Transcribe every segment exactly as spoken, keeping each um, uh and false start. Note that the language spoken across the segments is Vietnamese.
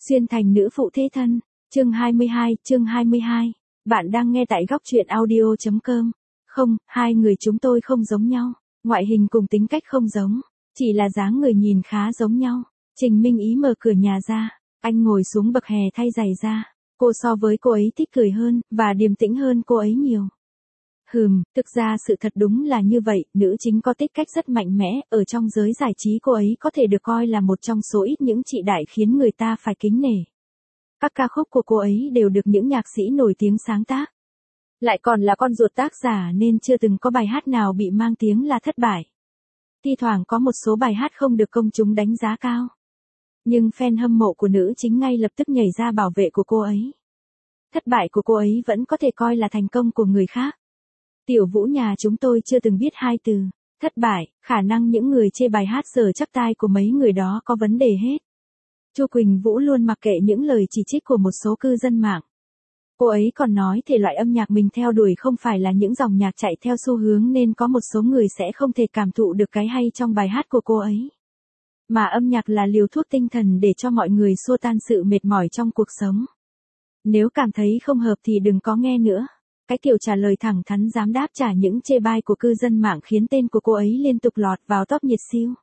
Xuyên thành nữ phụ thế thân, chương hai mươi hai, chương hai mươi hai. Bạn đang nghe tại góc truyện audio.com. Không, hai người chúng tôi không giống nhau, ngoại hình cùng tính cách không giống, chỉ là dáng người nhìn khá giống nhau. Trình Minh Ý mở cửa nhà ra, anh ngồi xuống bậc hè thay giày ra. Cô so với cô ấy thích cười hơn, và điềm tĩnh hơn cô ấy nhiều. Hừm, thực ra sự thật đúng là như vậy, nữ chính có tích cách rất mạnh mẽ, ở trong giới giải trí cô ấy có thể được coi là một trong số ít những chị đại khiến người ta phải kính nể. Các ca khúc của cô ấy đều được những nhạc sĩ nổi tiếng sáng tác. Lại còn là con ruột tác giả nên chưa từng có bài hát nào bị mang tiếng là thất bại. Thi thoảng có một số bài hát không được công chúng đánh giá cao. Nhưng fan hâm mộ của nữ chính ngay lập tức nhảy ra bảo vệ của cô ấy. Thất bại của cô ấy vẫn có thể coi là thành công của người khác. Tiểu Vũ nhà chúng tôi chưa từng biết hai từ thất bại, khả năng những người chê bài hát giờ chắc tai của mấy người đó có vấn đề hết. Chu Quỳnh Vũ luôn mặc kệ những lời chỉ trích của một số cư dân mạng. Cô ấy còn nói thể loại âm nhạc mình theo đuổi không phải là những dòng nhạc chạy theo xu hướng nên có một số người sẽ không thể cảm thụ được cái hay trong bài hát của cô ấy. Mà âm nhạc là liều thuốc tinh thần để cho mọi người xua tan sự mệt mỏi trong cuộc sống. Nếu cảm thấy không hợp thì đừng có nghe nữa. Cái kiểu trả lời thẳng thắn dám đáp trả những chê bai của cư dân mạng khiến tên của cô ấy liên tục lọt vào top nhiệt siêu.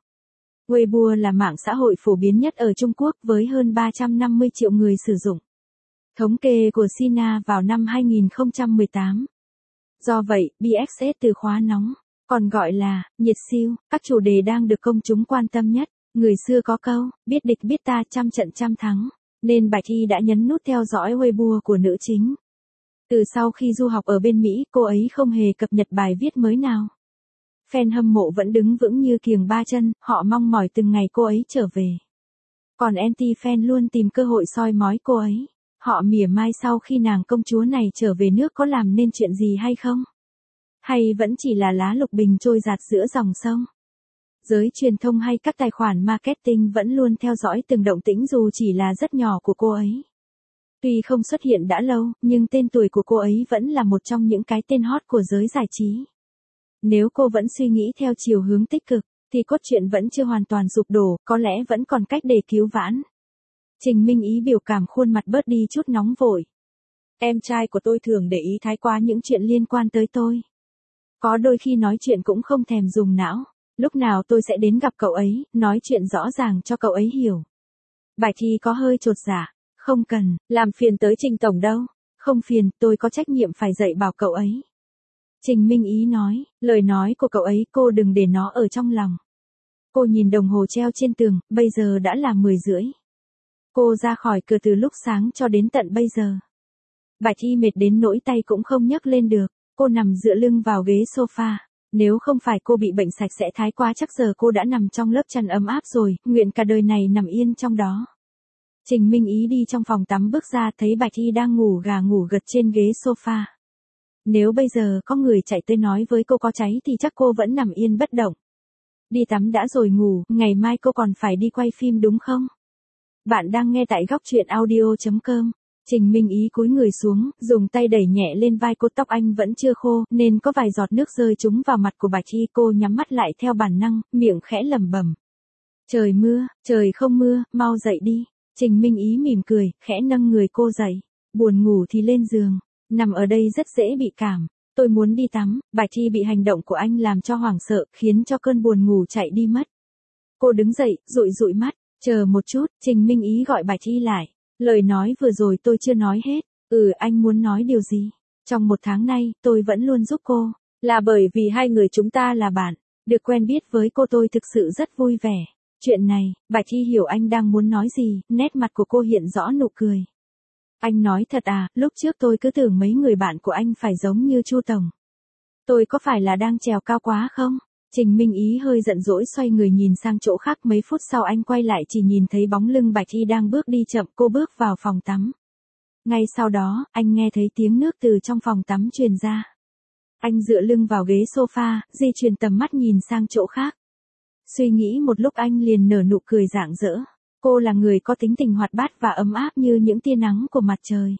Weibo là mạng xã hội phổ biến nhất ở Trung Quốc với hơn ba trăm năm mươi triệu người sử dụng. Thống kê của Sina vào năm hai nghìn không trăm mười tám. Do vậy, bê ích ét từ khóa nóng, còn gọi là nhiệt siêu, các chủ đề đang được công chúng quan tâm nhất. Người xưa có câu, biết địch biết ta trăm trận trăm thắng, nên Bạch Thi đã nhấn nút theo dõi Weibo của nữ chính. Từ sau khi du học ở bên Mỹ, cô ấy không hề cập nhật bài viết mới nào. Fan hâm mộ vẫn đứng vững như kiềng ba chân, họ mong mỏi từng ngày cô ấy trở về. Còn anti-fan luôn tìm cơ hội soi mói cô ấy. Họ mỉa mai sau khi nàng công chúa này trở về nước có làm nên chuyện gì hay không? Hay vẫn chỉ là lá lục bình trôi dạt giữa dòng sông? Giới truyền thông hay các tài khoản marketing vẫn luôn theo dõi từng động tĩnh dù chỉ là rất nhỏ của cô ấy. Tuy không xuất hiện đã lâu, nhưng tên tuổi của cô ấy vẫn là một trong những cái tên hot của giới giải trí. Nếu cô vẫn suy nghĩ theo chiều hướng tích cực, thì cốt truyện vẫn chưa hoàn toàn sụp đổ, có lẽ vẫn còn cách để cứu vãn. Trình Minh Ý biểu cảm khuôn mặt bớt đi chút nóng vội. Em trai của tôi thường để ý thái quá những chuyện liên quan tới tôi. Có đôi khi nói chuyện cũng không thèm dùng não. Lúc nào tôi sẽ đến gặp cậu ấy, nói chuyện rõ ràng cho cậu ấy hiểu. Bạch Thi có hơi chột dạ. Không cần, làm phiền tới Trình Tổng đâu. Không phiền, tôi có trách nhiệm phải dạy bảo cậu ấy. Trình Minh Ý nói, lời nói của cậu ấy cô đừng để nó ở trong lòng. Cô nhìn đồng hồ treo trên tường, bây giờ đã là mười rưỡi. Cô ra khỏi cửa từ lúc sáng cho đến tận bây giờ. Bạch Thi mệt đến nỗi tay cũng không nhấc lên được, cô nằm dựa lưng vào ghế sofa. Nếu không phải cô bị bệnh sạch sẽ thái quá chắc giờ cô đã nằm trong lớp chăn ấm áp rồi, nguyện cả đời này nằm yên trong đó. Trình Minh Ý đi trong phòng tắm bước ra thấy Bạch Thi đang ngủ gà ngủ gật trên ghế sofa. Nếu bây giờ có người chạy tới nói với cô có cháy thì chắc cô vẫn nằm yên bất động. Đi tắm đã rồi ngủ, ngày mai cô còn phải đi quay phim đúng không? Bạn đang nghe tại góc truyện audio.com. Trình Minh Ý cúi người xuống, dùng tay đẩy nhẹ lên vai cô, tóc anh vẫn chưa khô, nên có vài giọt nước rơi trúng vào mặt của Bạch Thi. Cô nhắm mắt lại theo bản năng, miệng khẽ lẩm bẩm. Trời mưa, trời không mưa, mau dậy đi. Trình Minh Ý mỉm cười, khẽ nâng người cô dậy. Buồn ngủ thì lên giường, nằm ở đây rất dễ bị cảm. Tôi muốn đi tắm. Bạch Thi bị hành động của anh làm cho hoảng sợ, khiến cho cơn buồn ngủ chạy đi mất. Cô đứng dậy, dụi dụi mắt. Chờ một chút, Trình Minh Ý gọi Bạch Thi lại. Lời nói vừa rồi tôi chưa nói hết. Ừ, anh muốn nói điều gì? Trong một tháng nay, tôi vẫn luôn giúp cô. Là bởi vì hai người chúng ta là bạn. Được quen biết với cô tôi thực sự rất vui vẻ. Chuyện này, Bạch Thi hiểu anh đang muốn nói gì, nét mặt của cô hiện rõ nụ cười. Anh nói thật à, lúc trước tôi cứ tưởng mấy người bạn của anh phải giống như Chu Tổng. Tôi có phải là đang trèo cao quá không? Trình Minh Ý hơi giận dỗi xoay người nhìn sang chỗ khác, mấy phút sau anh quay lại chỉ nhìn thấy bóng lưng Bạch Thi đang bước đi chậm. Cô bước vào phòng tắm. Ngay sau đó, anh nghe thấy tiếng nước từ trong phòng tắm truyền ra. Anh dựa lưng vào ghế sofa, di chuyển tầm mắt nhìn sang chỗ khác. Suy nghĩ một lúc anh liền nở nụ cười rạng rỡ. Cô là người có tính tình hoạt bát và ấm áp như những tia nắng của mặt trời.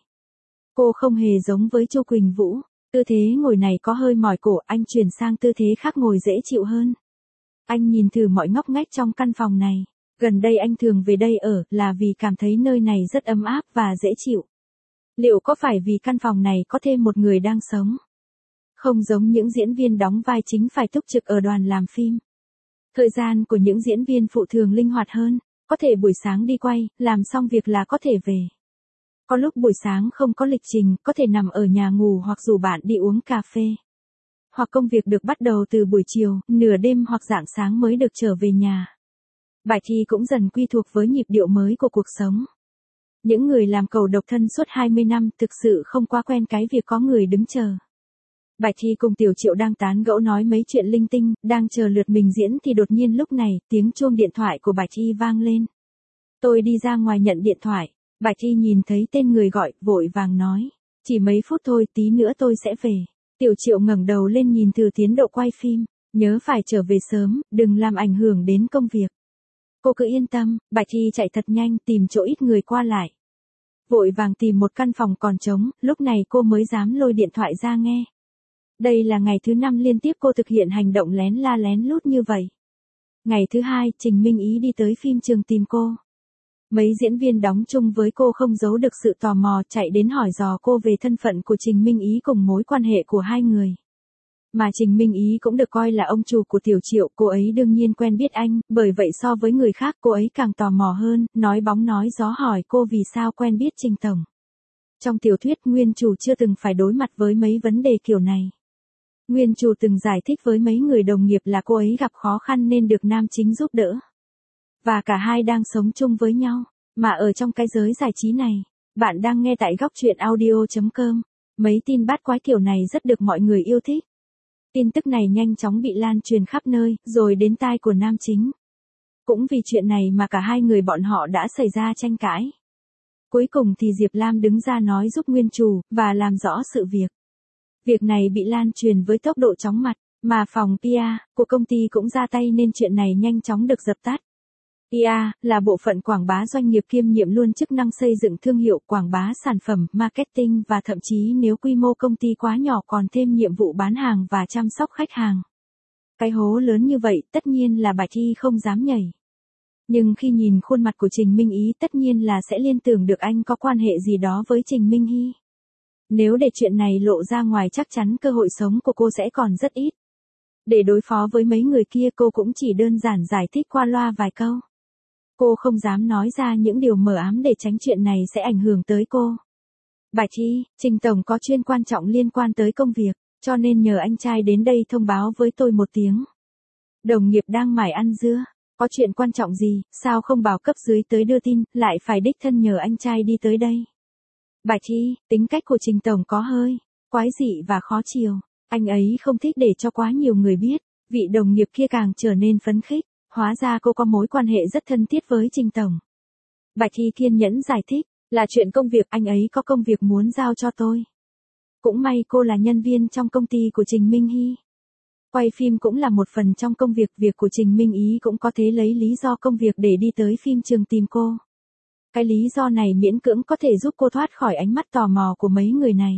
Cô không hề giống với Chu Quỳnh Vũ. Tư thế ngồi này có hơi mỏi cổ, anh chuyển sang tư thế khác ngồi dễ chịu hơn. Anh nhìn thử mọi ngóc ngách trong căn phòng này. Gần đây anh thường về đây ở là vì cảm thấy nơi này rất ấm áp và dễ chịu. Liệu có phải vì căn phòng này có thêm một người đang sống? Không giống những diễn viên đóng vai chính phải túc trực ở đoàn làm phim. Thời gian của những diễn viên phụ thường linh hoạt hơn, có thể buổi sáng đi quay, làm xong việc là có thể về. Có lúc buổi sáng không có lịch trình, có thể nằm ở nhà ngủ hoặc rủ bạn đi uống cà phê. Hoặc công việc được bắt đầu từ buổi chiều, nửa đêm hoặc rạng sáng mới được trở về nhà. Bài thi cũng dần quy thuộc với nhịp điệu mới của cuộc sống. Những người làm cầu độc thân suốt hai mươi năm thực sự không quá quen cái việc có người đứng chờ. Bạch Thi cùng Tiểu Triệu đang tán gẫu nói mấy chuyện linh tinh, đang chờ lượt mình diễn thì đột nhiên lúc này, tiếng chuông điện thoại của Bạch Thi vang lên. Tôi đi ra ngoài nhận điện thoại, Bạch Thi nhìn thấy tên người gọi, vội vàng nói, chỉ mấy phút thôi, tí nữa tôi sẽ về. Tiểu Triệu ngẩng đầu lên nhìn thử tiến độ quay phim, nhớ phải trở về sớm, đừng làm ảnh hưởng đến công việc. Cô cứ yên tâm, Bạch Thi chạy thật nhanh tìm chỗ ít người qua lại. Vội vàng tìm một căn phòng còn trống, lúc này cô mới dám lôi điện thoại ra nghe. Đây là ngày thứ năm liên tiếp cô thực hiện hành động lén la lén lút như vậy. Ngày thứ hai, Trình Minh Ý đi tới phim trường tìm cô. Mấy diễn viên đóng chung với cô không giấu được sự tò mò chạy đến hỏi dò cô về thân phận của Trình Minh Ý cùng mối quan hệ của hai người. Mà Trình Minh Ý cũng được coi là ông chủ của Tiểu Triệu, cô ấy đương nhiên quen biết anh, bởi vậy so với người khác cô ấy càng tò mò hơn, nói bóng nói gió hỏi cô vì sao quen biết Trình Tổng. Trong tiểu thuyết nguyên chủ chưa từng phải đối mặt với mấy vấn đề kiểu này. Nguyên chủ từng giải thích với mấy người đồng nghiệp là cô ấy gặp khó khăn nên được nam chính giúp đỡ. Và cả hai đang sống chung với nhau, mà ở trong cái giới giải trí này, bạn đang nghe tại góc truyện audio chấm com. Mấy tin bát quái kiểu này rất được mọi người yêu thích. Tin tức này nhanh chóng bị lan truyền khắp nơi, rồi đến tai của nam chính. Cũng vì chuyện này mà cả hai người bọn họ đã xảy ra tranh cãi. Cuối cùng thì Diệp Lam đứng ra nói giúp nguyên chủ, và làm rõ sự việc. Việc này bị lan truyền với tốc độ chóng mặt, mà phòng pê e của công ty cũng ra tay nên chuyện này nhanh chóng được dập tắt. pê e là bộ phận quảng bá doanh nghiệp kiêm nhiệm luôn chức năng xây dựng thương hiệu, quảng bá sản phẩm, marketing và thậm chí nếu quy mô công ty quá nhỏ còn thêm nhiệm vụ bán hàng và chăm sóc khách hàng. Cái hố lớn như vậy tất nhiên là Bạch Thi không dám nhảy. Nhưng khi nhìn khuôn mặt của Trình Minh Ý tất nhiên là sẽ liên tưởng được anh có quan hệ gì đó với Trình Minh Hy. Nếu để chuyện này lộ ra ngoài chắc chắn cơ hội sống của cô sẽ còn rất ít. Để đối phó với mấy người kia cô cũng chỉ đơn giản giải thích qua loa vài câu. Cô không dám nói ra những điều mờ ám để tránh chuyện này sẽ ảnh hưởng tới cô. Bạch Thi, Trình Tổng có chuyện quan trọng liên quan tới công việc, cho nên nhờ anh trai đến đây thông báo với tôi một tiếng. Đồng nghiệp đang mải ăn dưa, có chuyện quan trọng gì, sao không bảo cấp dưới tới đưa tin, lại phải đích thân nhờ anh trai đi tới đây. Bạch Thi, tính cách của Trình Tổng có hơi quái dị và khó chiều, anh ấy không thích để cho quá nhiều người biết, vị đồng nghiệp kia càng trở nên phấn khích, hóa ra cô có mối quan hệ rất thân thiết với Trình Tổng. Bạch Thi kiên nhẫn giải thích, là chuyện công việc, anh ấy có công việc muốn giao cho tôi. Cũng may cô là nhân viên trong công ty của Trình Minh Hy. Quay phim cũng là một phần trong công việc, việc của Trình Minh Ý cũng có thể lấy lý do công việc để đi tới phim trường tìm cô. Cái lý do này miễn cưỡng có thể giúp cô thoát khỏi ánh mắt tò mò của mấy người này.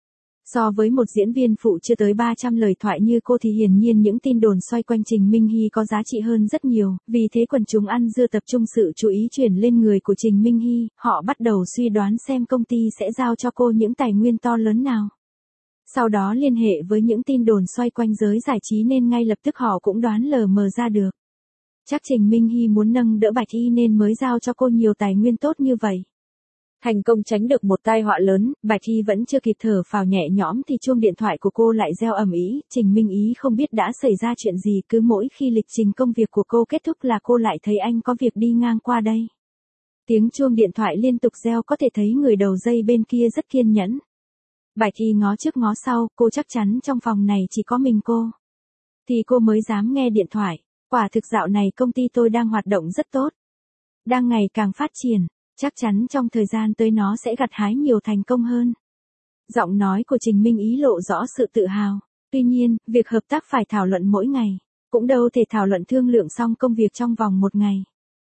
So với một diễn viên phụ chưa tới ba trăm lời thoại như cô thì hiển nhiên những tin đồn xoay quanh Trình Minh Hy có giá trị hơn rất nhiều, vì thế quần chúng ăn dưa tập trung sự chú ý chuyển lên người của Trình Minh Hy, họ bắt đầu suy đoán xem công ty sẽ giao cho cô những tài nguyên to lớn nào. Sau đó liên hệ với những tin đồn xoay quanh giới giải trí nên ngay lập tức họ cũng đoán lờ mờ ra được. Chắc Trình Minh Hy muốn nâng đỡ Bạch Thi nên mới giao cho cô nhiều tài nguyên tốt như vậy. Thành công tránh được một tai họa lớn, Bạch Thi vẫn chưa kịp thở phào nhẹ nhõm thì chuông điện thoại của cô lại reo ầm ĩ. Trình Minh Ý không biết đã xảy ra chuyện gì, cứ mỗi khi lịch trình công việc của cô kết thúc là cô lại thấy anh có việc đi ngang qua đây. Tiếng chuông điện thoại liên tục reo có thể thấy người đầu dây bên kia rất kiên nhẫn. Bạch Thi ngó trước ngó sau, cô chắc chắn trong phòng này chỉ có mình cô. Thì cô mới dám nghe điện thoại. Quả thực dạo này công ty tôi đang hoạt động rất tốt. Đang ngày càng phát triển, chắc chắn trong thời gian tới nó sẽ gặt hái nhiều thành công hơn. Giọng nói của Trình Minh Ý lộ rõ sự tự hào. Tuy nhiên, việc hợp tác phải thảo luận mỗi ngày, cũng đâu thể thảo luận thương lượng xong công việc trong vòng một ngày.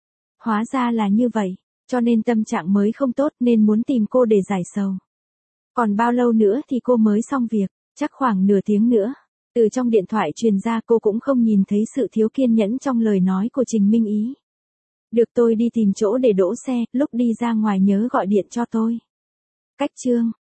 Hóa ra là như vậy, cho nên tâm trạng mới không tốt nên muốn tìm cô để giải sầu. Còn bao lâu nữa thì cô mới xong việc, chắc khoảng nửa tiếng nữa. Từ trong điện thoại truyền ra cô cũng không nhìn thấy sự thiếu kiên nhẫn trong lời nói của Trình Minh Ý. Được, tôi đi tìm chỗ để đỗ xe, lúc đi ra ngoài nhớ gọi điện cho tôi. Cách chương